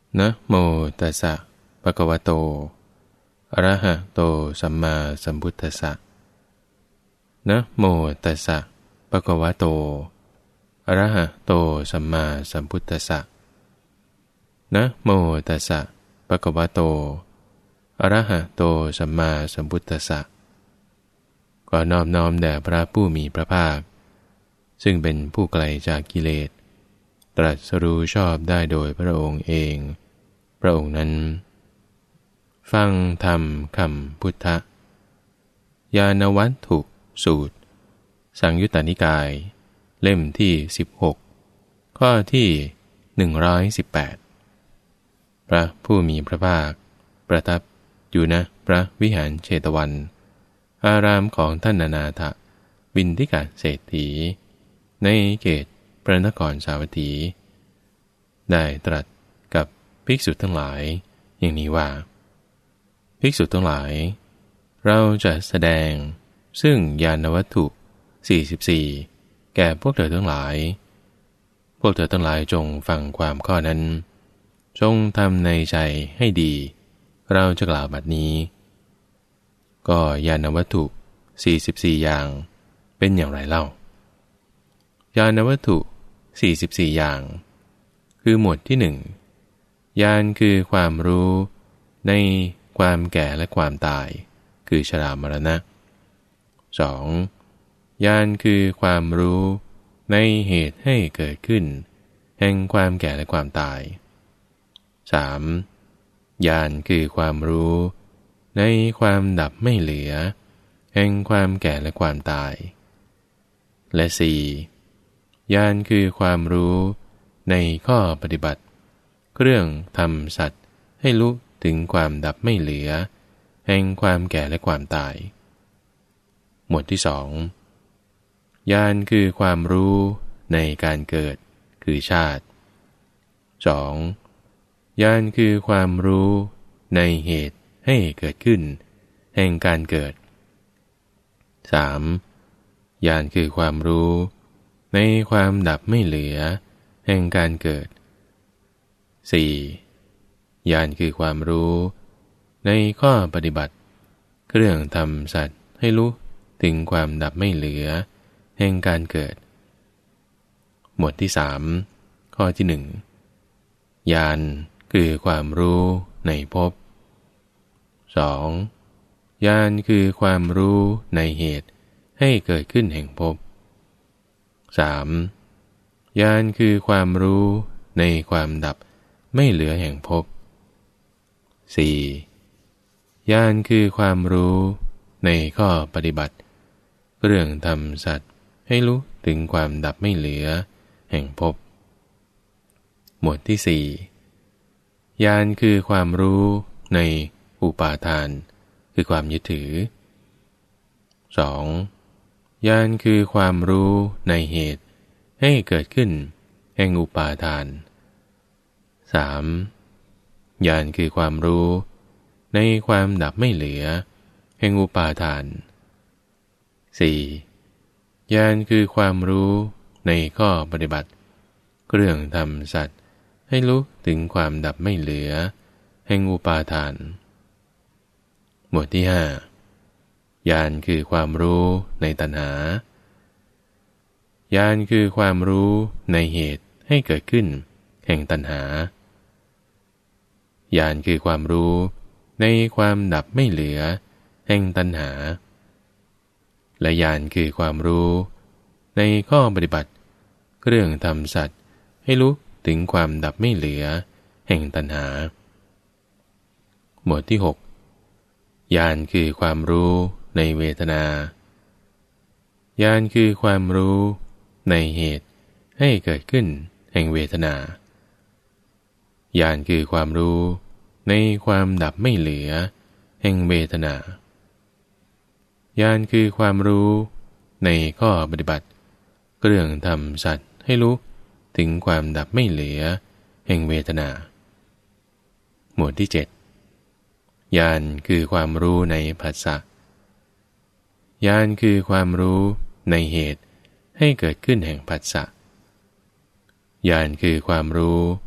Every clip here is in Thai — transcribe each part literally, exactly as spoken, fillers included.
นะโมตัสสะภะคะวะโตอะระหะโตสัมมาสัมพุทธัสสะนะโมตัสสะภะคะวะโตอะระหะโตสัมมาสัมพุทธัสสะนะโมตัสสะภะคะวะโตอะระหะโตสัมมาสัมพุทธัสสะขอนอบน้อมแด่พระผู้มีพระภาคซึ่งเป็นผู้ไกลจากกิเลสตรัสรู้ชอบได้โดยพระองค์เองพระองค์นั้นฟังธรรมคำพุทธญาณวัตถุสูตรสังยุตตนิกายเล่มที่สิบหกข้อที่หนึ่งร้อยสิบแปดพระผู้มีพระภาคประทับอยู่ณพระวิหารเชตวันอารามของท่านอนาถบิณฑิกเศรษฐีในเขตพระนครสาวัตถีได้ตรัสกับภิกษุทั้งหลายอย่างนี้ว่าภิกษุทั้งหลายเราจะแสดงซึ่งญาณวัตถุสี่สิบสี่แก่พวกเธอทั้งหลายพวกเธอทั้งหลายจงฟังความข้อนั้นจงทำในใจให้ดีเราจะกล่าวบัดนี้ก็ญาณวัตถุสี่สิบสี่อย่างเป็นอย่างไรเล่าญาณวัตถุสี่สิบสี่อย่างคือหมวดที่หนึ่งญาณคือความรู้ในความแก่และความตายคือชรามรณะ สอง. ญาณคือความรู้ในเหตุให้เกิดขึ้นแห่งความแก่และความตาย สาม. ญาณคือความรู้ในความดับไม่เหลือแห่งความแก่และความตายและ สี่. ญาณคือความรู้ในข้อปฏิบัติเครื่องทำสัตว์ให้ลุถึงความดับไม่เหลือแห่งความแก่และความตายหมวดที่สองญาณคือความรู้ในการเกิดคือชาติ สอง. ญาณคือความรู้ในเหตุให้เกิดขึ้นแห่งการเกิด สาม. ญาณคือความรู้ในความดับไม่เหลือแห่งการเกิด สี่. ญาณคือความรู้ในข้อปฏิบัติเครื่องทำสัตว์ให้รู้ถึงความดับไม่เหลือแห่งการเกิดหมวดที่สามข้อที่หนึ่งญาณคือความรู้ในภพ สอง. ญาณคือความรู้ในเหตุให้เกิดขึ้นแห่งภพ สาม. ญาณคือความรู้ในความดับไม่เหลือแห่งภพ สี่. ญาณคือความรู้ในข้อปฏิบัติเรื่องทำสัตว์ให้รู้ถึงความดับไม่เหลือแห่งภพหมวดที่สี่ญาณคือความรู้ในอุปาทานคือความยึดถือ สอง. ญาณคือความรู้ในเหตุให้เกิดขึ้นแห่งอุปาทาน สาม. ญาณคือความรู้ในความดับไม่เหลือแห่งอุปาทาน สี่. ญาณคือความรู้ในข้อปฏิบัติเครื่องทำสัตว์ให้รู้ถึงความดับไม่เหลือแห่งอุปาทานหมวดที่ห้าญาณคือความรู้ในตัณหาญาณคือความรู้ในเหตุให้เกิดขึ้นแห่งตัณหาญาณคือความรู้ในความดับไม่เหลือแห่งตัณหาและญาณคือความรู้ในข้อปฏิบัติเรื่องทำสัตว์ให้รู้ถึงความดับไม่เหลือแห่งตัณหาหมวดที่หกญาณคือความรู้ในเวทนาญาณคือความรู้ในเหตุให้เกิดขึ้นแห่งเวทนาญาณคือความรู้ในความดับไม่เหลือแห่งเวทนาญาณคือความรู้ในข้อปฏิบัติเครื่องทำสัตว์ให้รู้ถึงความดับไม่เหลือแห่งเวทนาหมวดที่เจ็ดญาณคือความรู้ในผัสสะญาณคือความรู้ในเหตุให้เกิดขึ้นแห่งผัสสะญาณคือความรู้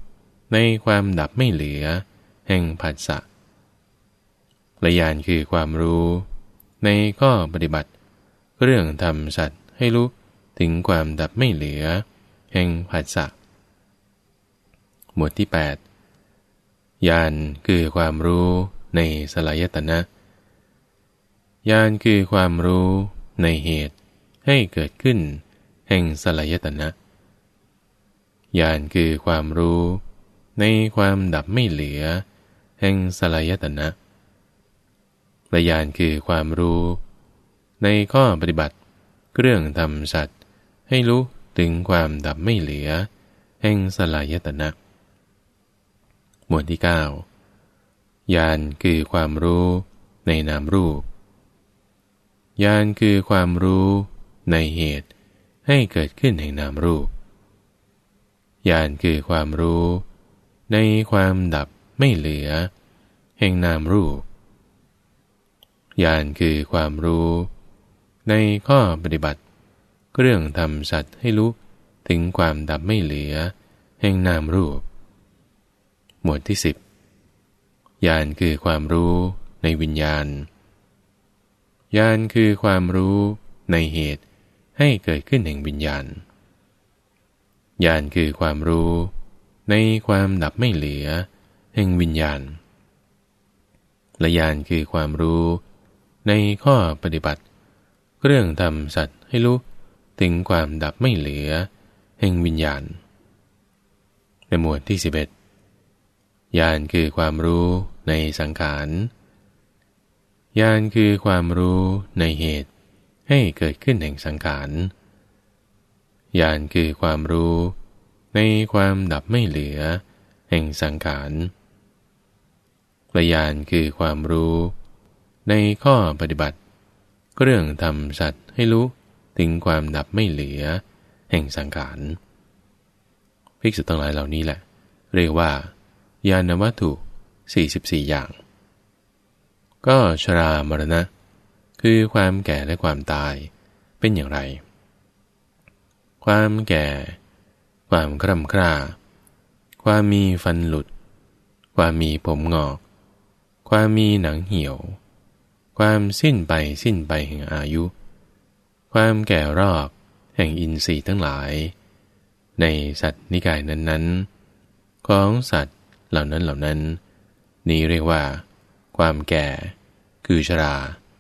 ในความดับไม่เหลือแห่งผัสสะและญาณคือความรู้ในข้อปฏิบัติเรื่องทำสัตว์ให้รู้ถึงความดับไม่เหลือแห่งผัสสะหมวดที่แปดญาณคือความรู้ในสลายตนะญาณคือความรู้ในเหตุให้เกิดขึ้นแห่งสลายตนะญาณคือความรู้ในความดับไม่เหลือแห่งสลายตนะและญาณคือความรู้ในข้อปฏิบัติเรื่องทำสัตว์ให้รู้ถึงความดับไม่เหลือแห่งสลายตนะหมวดที่เก้าญาณคือความรู้ในนามรูปญาณคือความรู้ในเหตุให้เกิดขึ้นแห่งนามรูปญาณคือความรู้ในความดับไม่เหลือแห่งนามรูปญาณคือความรู้ในข้อปฏิบัติเรื่องทำสัตว์ให้รู้ถึงความดับไม่เหลือแห่งนามรูปหมวดที่สิบญาณคือความรู้ในวิญญาณญาณคือความรู้ในเหตุให้เกิดขึ้นแห่งวิญญาณญาณคือความรู้ในความดับไม่เหลือแห่งวิญญาณและญาณคือความรู้ในข้อปฏิบัติเรื่องทำสัตว์ให้รู้ถึงความดับไม่เหลือแห่งวิญญาณในหมวดที่สิบเอ็ดญาณคือความรู้ในสังขารญาณคือความรู้ในเหตุให้เกิดขึ้นแห่งสังขารญาณคือความรู้ในความดับไม่เหลือแห่งสังขารและญาณคือความรู้ในข้อปฏิบัติเรื่องทำสัตว์ให้รู้ถึงความดับไม่เหลือแห่งสังขารภิกษุทั้งหลายเหล่านี้แหละเรียกว่าญาณวัตถุสี่สิบสี่อย่างก็ชรามรณะคือความแก่และความตายเป็นอย่างไรความแก่ความคร่ำคร่าความมีฟันหลุดความมีผมงอกความมีหนังเหี่ยวความสิ้นไปสิ้นไปแห่งอายุความแก่รอบแห่งอินทรีย์ทั้งหลายในสัตว์นิกายนั้นๆของสัตว์เหล่านั้นเหล่านั้นนี้เรียกว่าความแก่คือชรา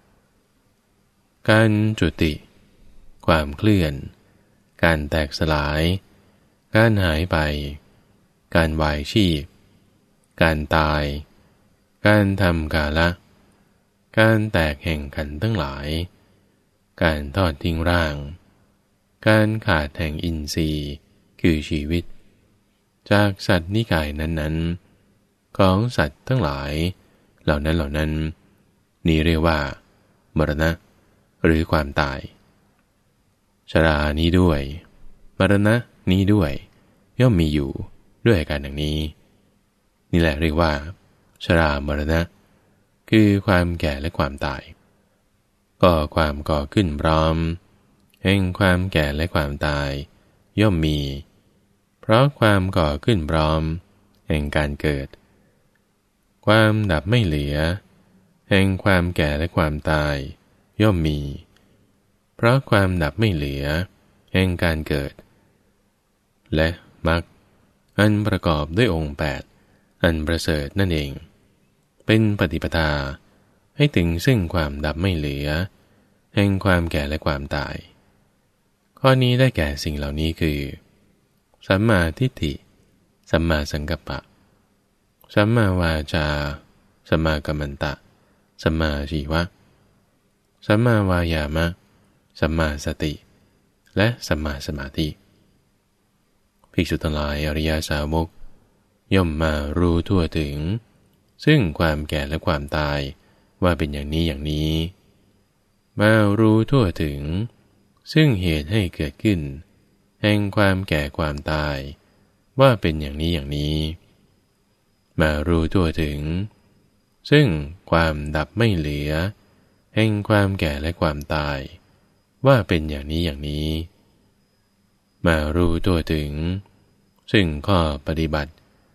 การจุติความเคลื่อนการแตกสลายการหายไปการวายชีพการตายการทำกาละการแตกแห่งขันธ์ทั้งหลายการทอดทิ้งร่างการขาดแห่งอินทรีย์คือชีวิตจากสัตว์นิกายนั้นๆของสัตว์ทั้งหลายเหล่านั้นเหล่านั้นนี้เรียกว่ามรณะหรือความตายชรานี้ด้วยมรณะนี้ด้วยย่อมมีอยู่ด้วยอาการอย่างนี้นี่แหละเรียกว่าชรามรณะคือความแก่และความตายก็ความก่อขึ้นพร้อมแห่งความแก่และความตายย่อมมีเพราะความก่อขึ้นพร้อมแห่งการเกิดความดับไม่เหลือแห่งความแก่และความตายย่อมมีเพราะความดับไม่เหลือแห่งการเกิดและมรรคอันประกอบด้วยองค์แปดอันประเสริฐนั่นเองเป็นปฏิปทาให้ถึงซึ่งความดับไม่เหลือแห่งความแก่และความตายข้อนี้ได้แก่สิ่งเหล่านี้คือสัมมาทิฏฐิสัมมาสังกัปปะสัมมาวาจาสัมมากัมมันตะสัมมาชีวะสัมมาวายามะสัมมาสติและสัมมาสมาธิภิกษุทั้งหลายอริยสาวกย่อมมารู้ทั่วถึงซึ่งความแก่และความตายว่าเป็นอย่างนี้อย่างนี้มารู้ทั่วถึงซึ่งเหตุให้เกิดขึ้นแห่งความแก่ความตายว่าเป็นอย่างนี้อย่างนี้มารู้ทั่วถึงซึ่งความดับไม่เหลือแห่งความแก่และความตายว่าเป็นอย่างนี้อย่างนี้มารู้ทั่วถึงซึ่งข้อปฏิบัติ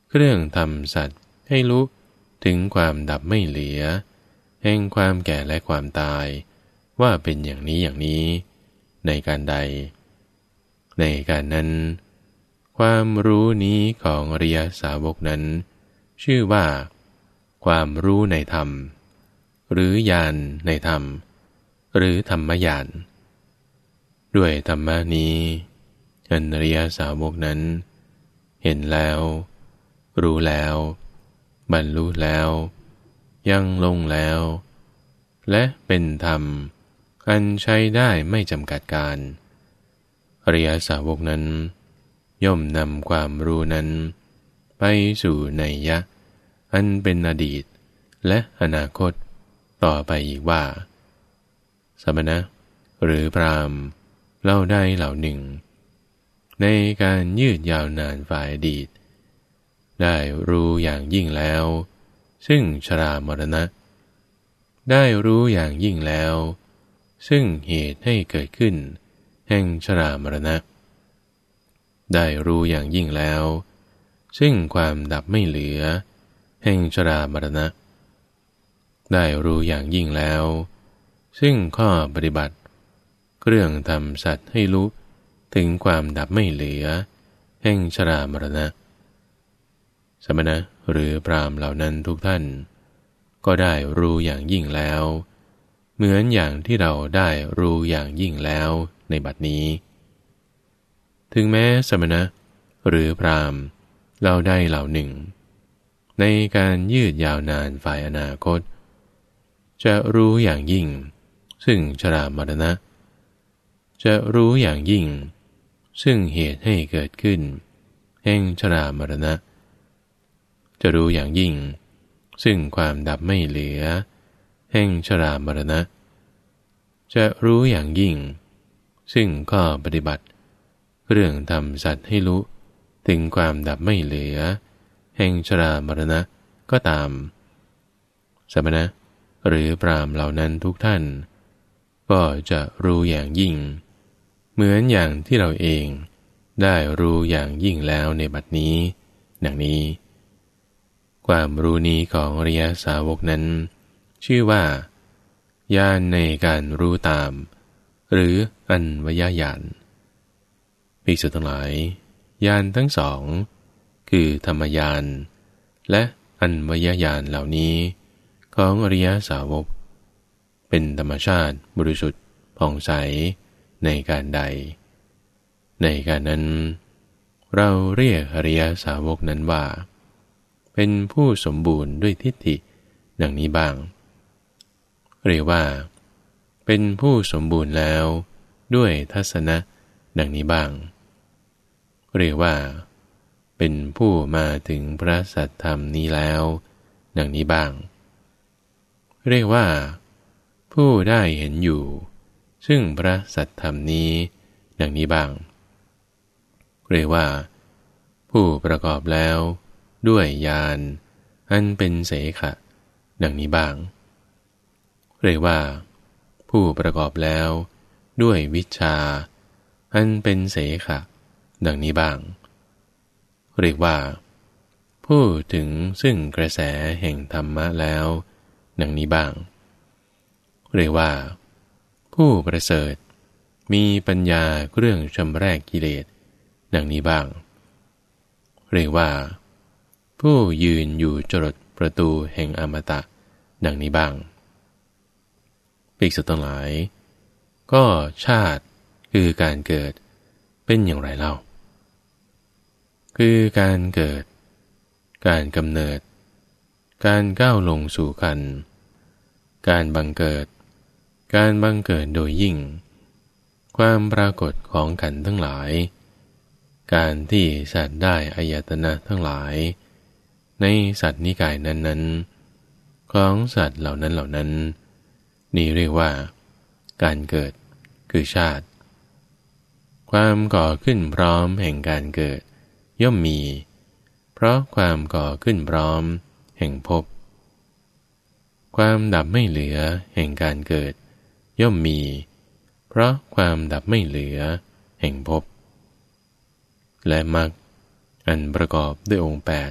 เครื่องทำสัตว์ให้รู้ถึงความดับไม่เหลือแห่งความแก่และความตายว่าเป็นอย่างนี้อย่างนี้ในการใดในการนั้นความรู้นี้ของอริยสาวกนั้นชื่อว่าความรู้ในธรรมหรือญาณในธรรมหรือธรรมญาณด้วยธรรมนี้อริยสาวกนั้นเห็นแล้วรู้แล้วบรรลุแล้วยังลงแล้วและเป็นธรรมอันใช้ได้ไม่จำกัดการอริยสาวกนั้นย่อมนำความรู้นั้นไปสู่นัยยะอันเป็นอดีตและอนาคตต่อไปอีกว่าสมณะหรือพราหมณ์เล่าได้เหล่าหนึ่งในการยืดยาวนานฝ่ายอดีตได้รู้อย่างยิ่งแล้วซึ่งชรามรณะได้รู้อย่างยิ่งแล้วซึ่งเหตุให้เกิดขึ้นแห่งชรามรณะได้รู้อย่างยิ่งแล้วซึ่งความดับไม่เหลือแห่งชรามรณะได้รู้อย่างยิ่งแล้วซึ่งข้อปฏิบัติเครื่องทำสัตว์ให้รู้ถึงความดับไม่เหลือแห่งชรามรณะสมณะหรือพราหมณ์เหล่านั้นทุกท่านก็ได้รู้อย่างยิ่งแล้วเหมือนอย่างที่เราได้รู้อย่างยิ่งแล้วในบัดนี้ถึงแม้สมณะหรือพราหมณ์เราได้เหล่าหนึ่งในการยืดยาวนานฝ่ายอนาคตจะรู้อย่างยิ่งซึ่งชรามรณะจะรู้อย่างยิ่งซึ่งเหตุให้เกิดขึ้นแห่งชรามรณะจะรู้อย่างยิ่งซึ่งความดับไม่เหลือแห่งชรามรณะจะรู้อย่างยิ่งซึ่งข้อปฏิบัติเรื่องทำสัตว์ให้รู้ถึงความดับไม่เหลือแห่งชรามรณะก็ตามสมณะหรือพราหมณ์เหล่านั้นทุกท่านก็จะรู้อย่างยิ่งเหมือนอย่างที่เราเองได้รู้อย่างยิ่งแล้วในบัดนี้ดังนี้ความรู้นี้ของอริยสาวกนั้นชื่อว่าญาณในการรู้ตามหรืออัญญญาณภิกษุทั้งหลายญาณทั้งสองคือธรรมญาณและอัญญญาณเหล่านี้ของอริยสาวกเป็นธรรมชาติบริสุทธิ์ผ่องใสในการใดในการนั้นเราเรียกอริยสาวกนั้นว่าเป็นผู้สมบูรณ์ด้วยทิฏฐิดังนี้บ้างเรียกว่าเป็นผู้สมบูรณ์แล้วด้วยทัศนะดังนี้บ้างเรียกว่าเป็นผู้มาถึงพระสัทธรรมนี้แล้วดังนี้บ้างเรียกว่าผู้ได้เห็นอยู่ซึ่งพระสัทธรรมนี้ดังนี้บ้างเรียกว่าผู้ประกอบแล้วด้วยญาณอันเป็นเสขะดังนี้บ้างเรียกว่าผู้ประกอบแล้วด้วยวิชชาอันเป็นเสขะดังนี้บ้างเรียกว่าผู้ถึงซึ่งกระแสแห่งธรรมะแล้วดังนี้บ้างเรียกว่าผู้ประเสริฐมีปัญญาเครื่องชำแรกกิเลสดังนี้บ้างเรียกว่าผู้ยืนอยู่จรดประตูแห่งอมตะดังนี้บ้างภิกษุทั้งหลายก็ชาติคือการเกิดเป็นอย่างไรเล่าคือการเกิดการกำเนิดการก้าวลงสู่ขันธ์การบังเกิดการบังเกิดโดยยิ่งความปรากฏของขันธ์ทั้งหลายการที่สัตว์ได้อายตนะทั้งหลายในสัตว์นิกายนั้นๆของสัตว์เหล่านั้นเหล่านั้นนี่เรียกว่าการเกิดคือชาติความก่อขึ้นพร้อมแห่งการเกิดย่อมมีเพราะความก่อขึ้นพร้อมแห่งภพความดับไม่เหลือแห่งการเกิดย่อมมีเพราะความดับไม่เหลือแห่งภพและมรรคอันประกอบด้วยองค์แปด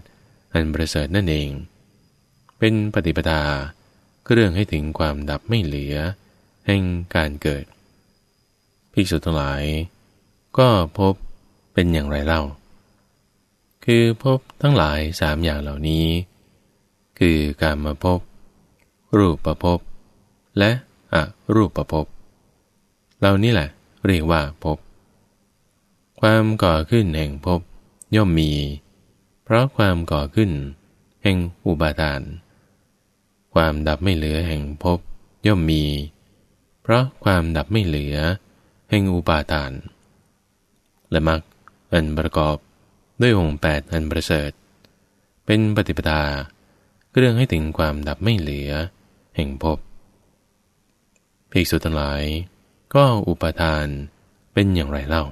อันประเสริฐนั่นเองเป็นปฏิปทาเครื่องให้ถึงความดับไม่เหลือแห่งการเกิดภิกษุทั้งหลายก็พบเป็นอย่างไรเล่าคือพบทั้งหลายสามอย่างเหล่านี้คือกามภพรูปภพและอรูปภพเหล่านี้แหละเรียกว่าภพความก่อขึ้นแห่งภพย่อมมีเพราะความก่อขึ้นแห่งอุปาทานความดับไม่เหลือแห่งภพย่อมมีเพราะความดับไม่เหลือแห่งอุปาทานและมรรคอันประกอบด้วยองค์แปดอันประเสริฐเป็นปฏิปทาเครื่องให้ถึงความดับไม่เหลือแห่งภพภิกษุทั้งหลายก็อุปาทานเป็นอย่างไรเล่า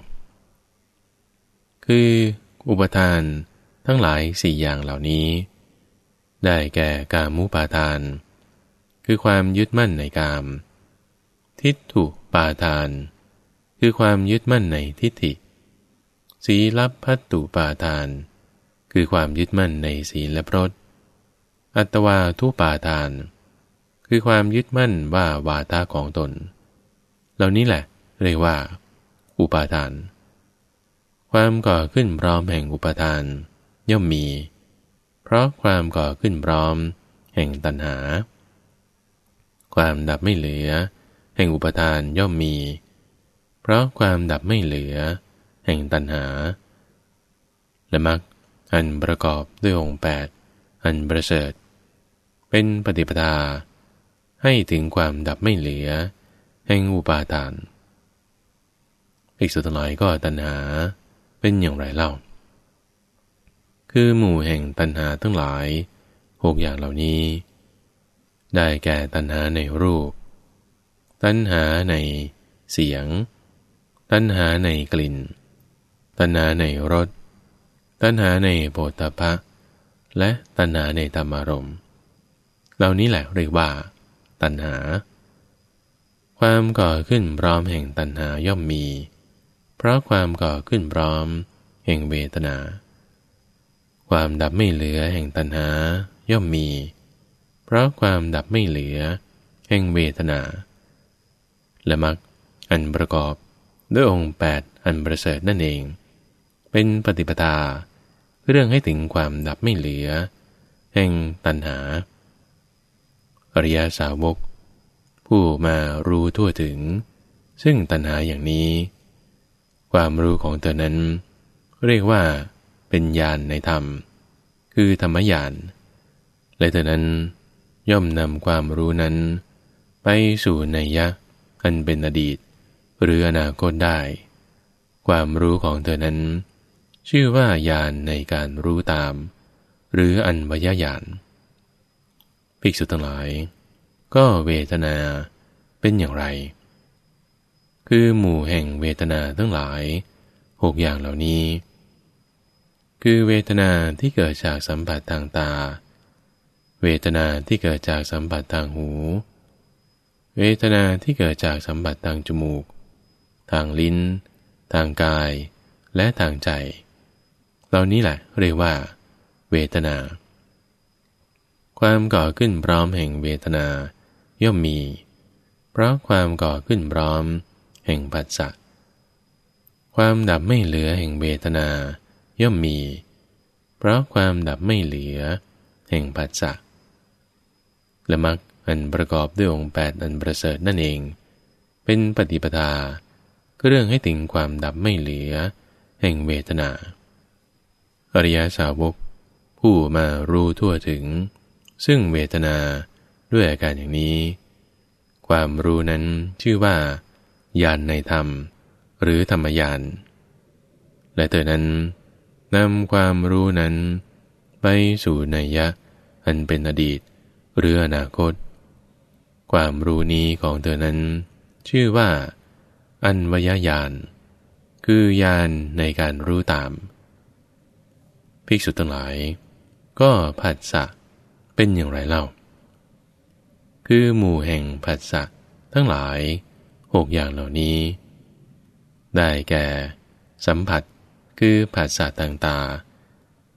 คืออุปาทานทั้งหลายสี่อย่างเหล่านี้ได้แก่กามุปาทานคือความยึดมั่นในกามทิฏฐุปาทานคือความยึดมั่นในทิฏฐิศีลพัตตุปาทานคือความยึดมั่นในศีลและพรตอัตวาทุปาทานคือความยึดมั่นว่าวาทะของตนเหล่านี้แหละเรียกว่าอุปาทานความก่อขึ้นพร้อมแห่งอุปาทานย่อมมีเพราะความก่อขึ้นพร้อมแห่งตัณหาความดับไม่เหลือแห่งอุปาทานย่อมมีเพราะความดับไม่เหลือแห่งตัณหาและมรรคอันประกอบด้วยองค์แปดอันประเสริฐเป็นปฏิปทาให้ถึงความดับไม่เหลือแห่งอุปาทานภิกษุทั้งหลายก็ตัณหาเป็นอย่างไรเล่าคือหมู่แห่งตัณหาทั้งหลายหกอย่างเหล่านี้ได้แก่ตัณหาในรูปตัณหาในเสียงตัณหาในกลิ่นตัณหาในรสตัณหาในโผฏฐัพพะและตัณหาในธรรมารมณ์เหล่านี้แหละเรียกว่าตัณหาความก่อขึ้นพร้อมแห่งตัณหาย่อมมีเพราะความก่อขึ้นพร้อมแห่งเวทนาความดับไม่เหลือแห่งตัณหาย่อมมีเพราะความดับไม่เหลือแห่งเวทนาและมรรคอันประกอบด้วยองค์แปดอันประเสริฐนั่นเองเป็นปฏิปทาเรื่องให้ถึงความดับไม่เหลือแห่งตัณหาอริยสาวกผู้มารู้ทั่วถึงซึ่งตัณหาอย่างนี้ความรู้ของเธอนั้นเรียกว่าเป็นญาณในธรรมคือธรรมญาณและเธอนั้นย่อมนำความรู้นั้นไปสู่นัยยะอันเป็นอดีตหรืออนาคตได้ความรู้ของเธอนั้นชื่อว่าญาณในการรู้ตามหรืออันวยญาณภิกษุทั้งหลายก็เวทนาเป็นอย่างไรคือหมู่แห่งเวทนาทั้งหลายหกอย่างเหล่านี้คือเวทนาที่เกิดจากสัมผัสทางตาเวทนาที่เกิดจากสัมผัสทางหูเวทนาที่เกิดจากสัมผัสทางจมูกทางลิ้นทางกายและทางใจเหล่านี้แหละเรียกว่าเวทนาความก่อขึ้นพร้อมแห่งเวทนาย่อมมีเพราะความก่อขึ้นพร้อมแห่งผัสสะความดับไม่เหลือแห่งเวทนาย่อมมีเพราะความดับไม่เหลือแห่งผัสสะและมรรคอันประกอบด้วยองค์แปดอันประเสริฐนั่นเองเป็นปฏิปทาเรื่องให้ถึงความดับไม่เหลือแห่งเวทนาอริยสาวกผู้มารู้ทั่วถึงซึ่งเวทนาด้วยอาการอย่างนี้ความรู้นั้นชื่อว่าญาณในธรรมหรือธรรมญาณและเธอนั้นนำความรู้นั้นไปสู่นัยยะอันเป็นอดีตหรืออนาคตความรู้นี้ของเธอนั้นชื่อว่าอันวยญาณคือญาณในการรู้ตามภิกษุทั้งหลายก็ผัสสะเป็นอย่างไรเล่าคือหมู่แห่งผัสสะทั้งหลายหกอย่างเหล่านี้ได้แก่สัมผัสคือผัสสะทางตา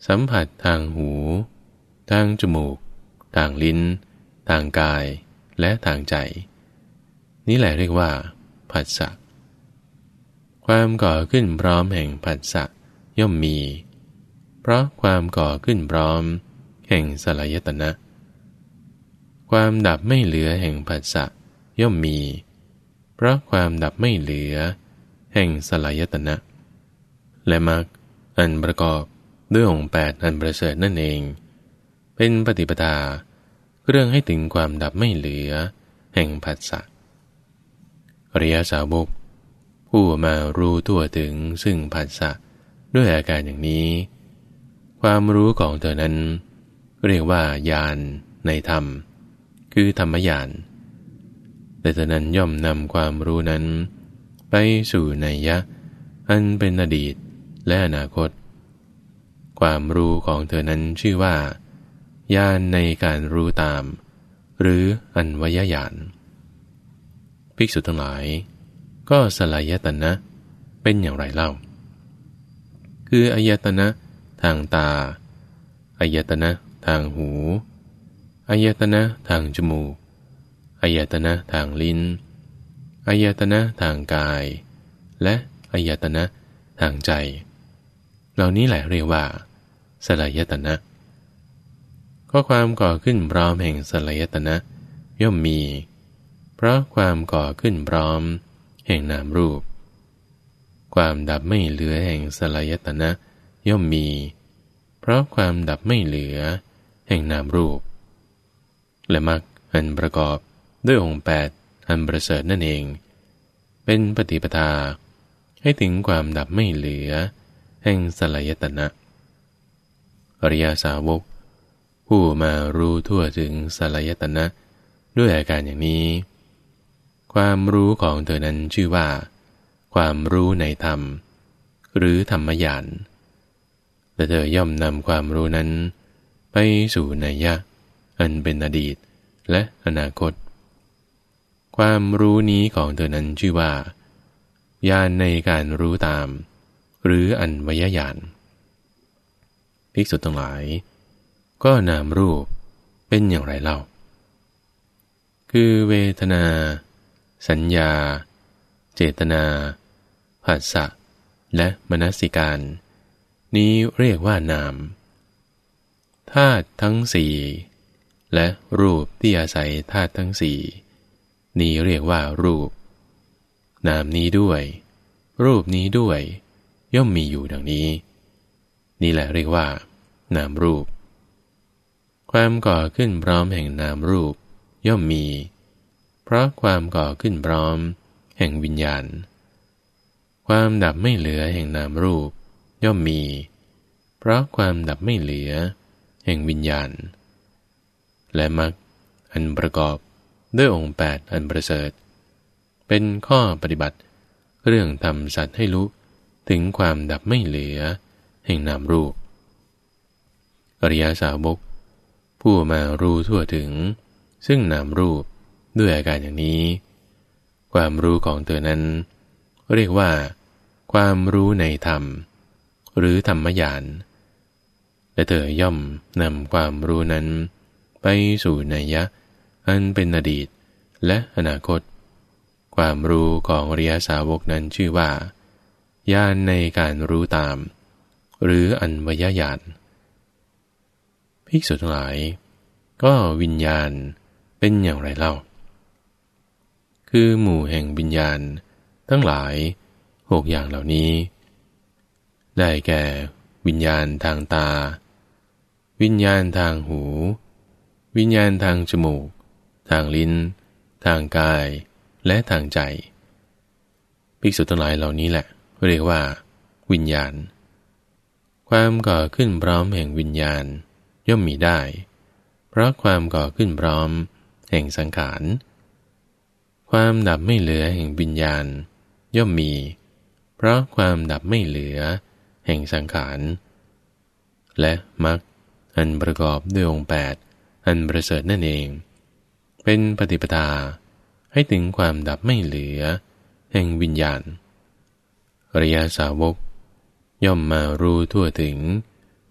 สัมผัสทางหูทางจมูกทางลิ้นทางกายและทางใจนี่แหละเรียกว่าผัสสะความก่อขึ้นพร้อมแห่งผัสสะย่อมมีเพราะความก่อขึ้นพร้อมแห่งสลายตนะความดับไม่เหลือแห่งผัสสะย่อมมีเพราะความดับไม่เหลือแห่งสลายตนะและมรรคอันประกอบด้วยองค์แปดอันประเสริฐนั่นเองเป็นปฏิปทาเรื่องให้ถึงความดับไม่เหลือแห่งผัสสะอริยสาวกผู้มารู้ทั่วถึงซึ่งผัสสะด้วยอาการอย่างนี้ความรู้ของเธอนั้นเรียกว่าญาณในธรรมคือธรรมญาณแต่เธอนั้นย่อมนำความรู้นั้นไปสู่นัยยะอันเป็นอดีตและอนาคตความรู้ของเธอนั้นชื่อว่าญาณในการรู้ตามหรืออันวยญาณภิกษุทั้งหลายก็สลายตนะเป็นอย่างไรเล่าคืออายตนะทางตาอายตนะทางหูอายตนะทางจมูกอายตนะทางลิ้นอายตนะทางกายและอายตนะทางใจเหล่านี้แหละเรียกว่าสลายตนะข้อความก่อขึ้นพร้อมแห่งสลายตนะย่อมมีเพราะความก่อขึ้นพร้อมแห่งนามรูปความดับไม่เหลือแห่งสลายตนะย่อมมีเพราะความดับไม่เหลือแห่งนามรูปและมรรคอันประกอบด้วยองค์แปดอันประเสริฐนั่นเองเป็นปฏิปทาให้ถึงความดับไม่เหลือแห่งสลายตนะอริยสาวกผู้มารู้ทั่วถึงสลายตนะด้วยอาการอย่างนี้ความรู้ของเธอนั้นชื่อว่าความรู้ในธรรมหรือธรรมญาณแต่เธอย่อมนำความรู้นั้นไปสู่นัยยะอันเป็นอดีตและอนาคตความรู้นี้ของเธอนั้นชื่อว่าญาณในการรู้ตามหรืออันวยญาณภิกษุทั้งหลายก็นามรูปเป็นอย่างไรเล่าคือเวทนาสัญญาเจตนาผัสสะและมนสิการนี้เรียกว่านามธาตุทั้งสี่และรูปที่อาศัยธาตุทั้งสี่นี้เรียกว่ารูปนามนี้ด้วยรูปนี้ด้วยย่อมมีอยู่ดังนี้นี่แหละเรียกว่านามรูปความก่อขึ้นพร้อมแห่งนามรูปย่อมมีเพราะความก่อขึ้นพร้อมแห่งวิญญาณความดับไม่เหลือแห่งนามรูปย่อมมีเพราะความดับไม่เหลือแห่งวิญญาณและมรรคอันประกอบด้วยองค์แปดอันประเสริฐเป็นข้อปฏิบัติเรื่องทำสัตว์ให้รู้ถึงความดับไม่เหลือแห่งนามรูปอริยสาวกผู้มารู้ทั่วถึงซึ่งนามรูปด้วยอาการอย่างนี้ความรู้ของเธอนั้นเรียกว่าความรู้ในธรรมหรือธรรมญาณและเธอย่อมนำความรู้นั้นไปสู่นัยยะอันเป็นอดีตและอนาคตความรู้ของอริยสาวกนั้นชื่อว่าญาณในการรู้ตามหรืออันวยญาณภิกษุทั้งหลายก็วิญญาณเป็นอย่างไรเล่าคือหมู่แห่งวิญญาณทั้งหลายหกอย่างเหล่านี้ได้แก่วิญญาณทางตาวิญญาณทางหูวิญญาณทางจมูกทางลิ้นทางกายและทางใจภิกษุทั้งหลายเหล่านี้แหละเรียกว่าวิญญาณความก่อขึ้นพร้อมแห่งวิญญาณย่อมมีได้เพราะความก่อขึ้นพร้อมแห่งสังขารความดับไม่เหลือแห่งวิญญาณย่อมมีเพราะความดับไม่เหลือแห่งสังขารและมรรคอันประกอบด้วยองค์แปดอันประเสริฐนั่นเองเป็นปฏิปทาให้ถึงความดับไม่เหลือแห่งวิญญาณอริยสาวกย่อมมารู้ทั่วถึง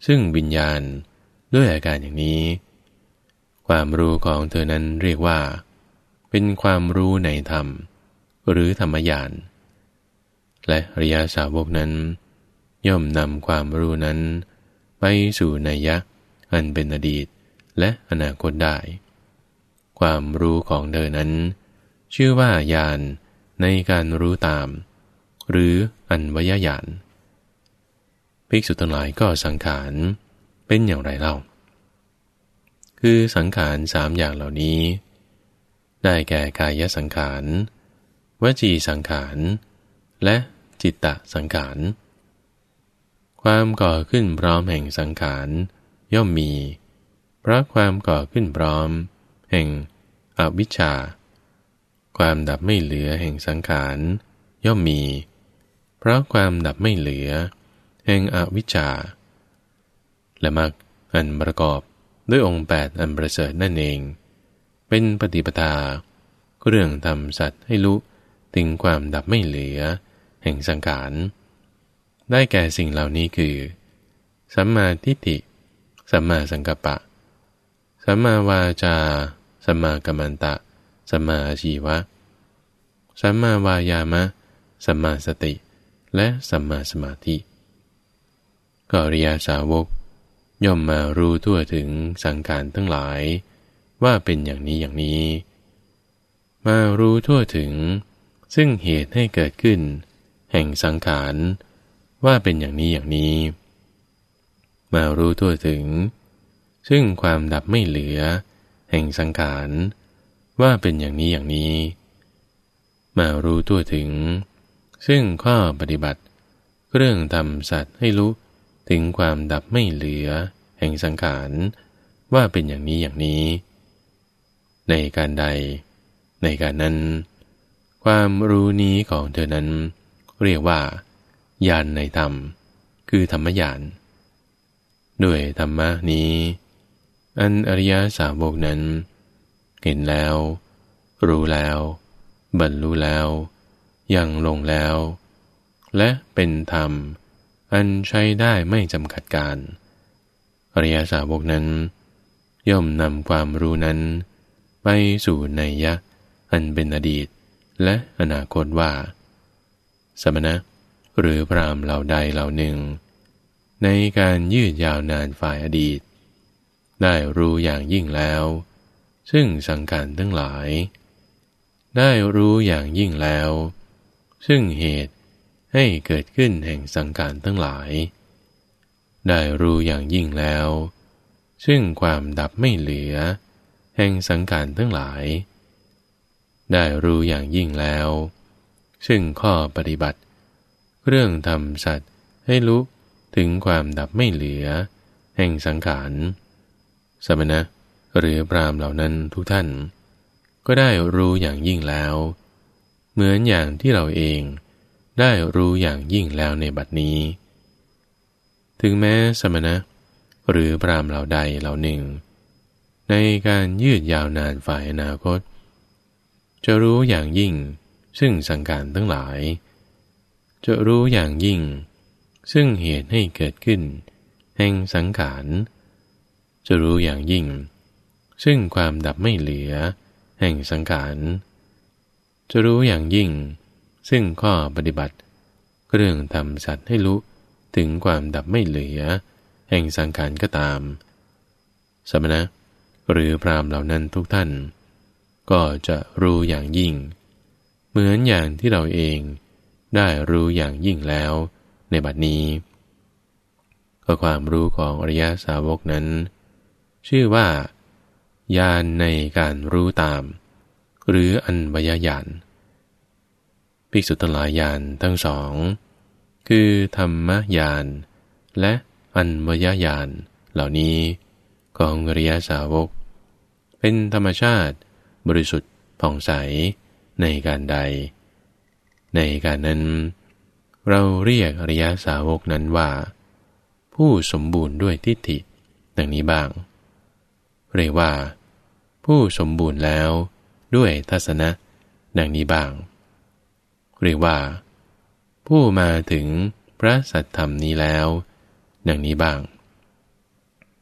ซึ่งวิญญาณด้วยอาการอย่างนี้ความรู้ของเธอนั้นเรียกว่าเป็นความรู้ในธรรมหรือธรรมญาณและอริยสาวกนั้นย่อมนำความรู้นั้นไปสู่นัยยะอันเป็นอดีตและอนาคตได้ความรู้ของเธอนั้นชื่อว่าญาณในการรู้ตามหรืออันวยญาณภิกษุทั้งหลายก็สังขารเป็นอย่างไรเล่าคือสังขารสามอย่างเหล่านี้ได้แก่กายสังขารวจีสังขารและจิตตสังขารความก่อขึ้นพร้อมแห่งสังขารย่อมมีเพราะความก่อขึ้นพร้อมแห่งอวิชชาความดับไม่เหลือแห่งสังขารย่อมมีเพราะความดับไม่เหลือแห่งอวิชชาและมรรคอันประกอบด้วยองค์แปดอันประเสริฐนั่นเองเป็นปฏิปทาเรื่องทำสัตว์ให้รู้ถึงความดับไม่เหลือแห่งสังขารได้แก่สิ่งเหล่านี้คือสัมมาทิฏฐิสัมมาสังกัปปะสัมมาวาจาสัมมากัมมันตะสัมมาอาชีวะสัมมาวายามะสัมมาสติและสัมมาสมาธิก็อริยสาวกย่อมมารู้ทั่วถึงสังขารทั้งหลายว่าเป็นอย่างนี้อย่างนี้มารู้ทั่วถึงซึ่งเหตุให้เกิดขึ้นแห่งสังขารว่าเป็นอย่างนี้อย่างนี้มารู้ทั่วถึงซึ่งความดับไม่เหลือแห่งสังขารว่าเป็นอย่างนี้อย่างนี้มารู้ทั่วถึงซึ่งข้อปฏิบัติเรื่องทำสัตว์ให้รู้ถึงความดับไม่เหลือแห่งสังขารว่าเป็นอย่างนี้อย่างนี้ในการใดในการนั้นความรู้นี้ของเธอนั้นเรียกว่าญาณในธรรมคือธรรมญาณด้วยธรรมะนี้อันอริยสาวกนั้นเห็นแล้วรู้แล้วบรรลุแล้วยังลงแล้วและเป็นธรรมอันใช้ได้ไม่จำกัดการอริยสาวกนั้นย่อมนำความรู้นั้นไปสู่นัยยะอันเป็นอดีตและอนาคตว่าสมณะหรือพราหมณ์เหล่าใดเหล่าหนึ่งในการยืดยาวนานฝ่ายอดีตได้รู้อย่างยิ่งแล้วซึ่งสังขารทั้งหลายได้รู้อย่างยิ่งแล้วซึ่งเหตุให้เกิดขึ้นแห่งสังขารทั้งหลายได้รู้อย่างยิ่งแล้วซึ่งความดับไม่เหลือแห่งสังขารทั้งหลายได้รู้อย่างยิ่งแล้วซึ่งข้อปฏิบัติเรื่องทำสัตว์ให้รู้ถึงความดับไม่เหลือแห่งสังขารสมณะหรือพราหมณ์เหล่านั้นทุกท่านก็ได้รู้อย่างยิ่งแล้วเหมือนอย่างที่เราเองได้รู้อย่างยิ่งแล้วในบัดนี้ถึงแม้สมณะหรือพราหมณ์เหล่าใดเหล่าหนึ่งในการยืดยาวนานฝ่ายอนาคตจะรู้อย่างยิ่งซึ่งสังขารทั้งหลายจะรู้อย่างยิ่งซึ่งเหตุให้เกิดขึ้นแห่งสังขารจะรู้อย่างยิ่งซึ่งความดับไม่เหลือแห่งสังขารจะรู้อย่างยิ่งซึ่งข้อปฏิบัติเรื่องทำสัตว์ให้รู้ถึงความดับไม่เหลือแห่งสังขารก็ตามสมณะหรือพราหมณ์เหล่านั้นทุกท่านก็จะรู้อย่างยิ่งเหมือนอย่างที่เราเองได้รู้อย่างยิ่งแล้วในบัดนี้ก็ความรู้ของอริยสาวกนั้นชื่อว่าญาณในการรู้ตามหรืออันวยญาณภิกษุทั้งหลายญาณทั้งสองคือธรรมญาณและอันวยญาณเหล่านี้ของอริยสาวกเป็นธรรมชาติบริสุทธิ์ผ่องใสในการใดในการนั้นเราเรียกอริยสาวกนั้นว่าผู้สมบูรณ์ด้วยทิฏฐิดังนี้บ้างเรียกว่าผู้สมบูรณ์แล้วด้วยทัศนะดังนี้บ้างเรียกว่าผู้มาถึงพระสัทธรรมนี้แล้วดังนี้บ้าง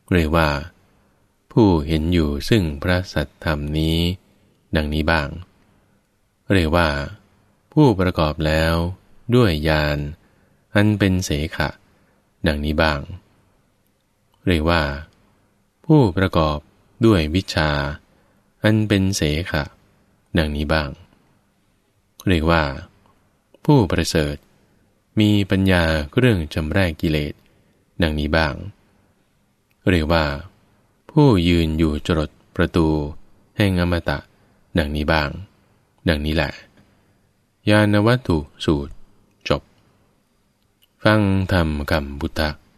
เรียกว่าผู้เห็นอยู่ซึ่งพระสัทธรรมนี้ดังนี้บ้างเรียกว่าผู้ประกอบแล้วด้วยญาณอันเป็นเสขะดังนี้บ้างเรียกว่าผู้ประกอบด้วยวิชชาอันเป็นเสขะดังนี้บ้างเรียกว่าผู้ประเสริฐมีปัญญาเรื่องชำระกิเลสดังนี้บ้างเรียกว่าผู้ยืนอยู่จรดประตูแห่งอมตะดังนี้บ้างดังนี้แหละญาณวัตถุสูตรจบฟังธรรมคำพุทธ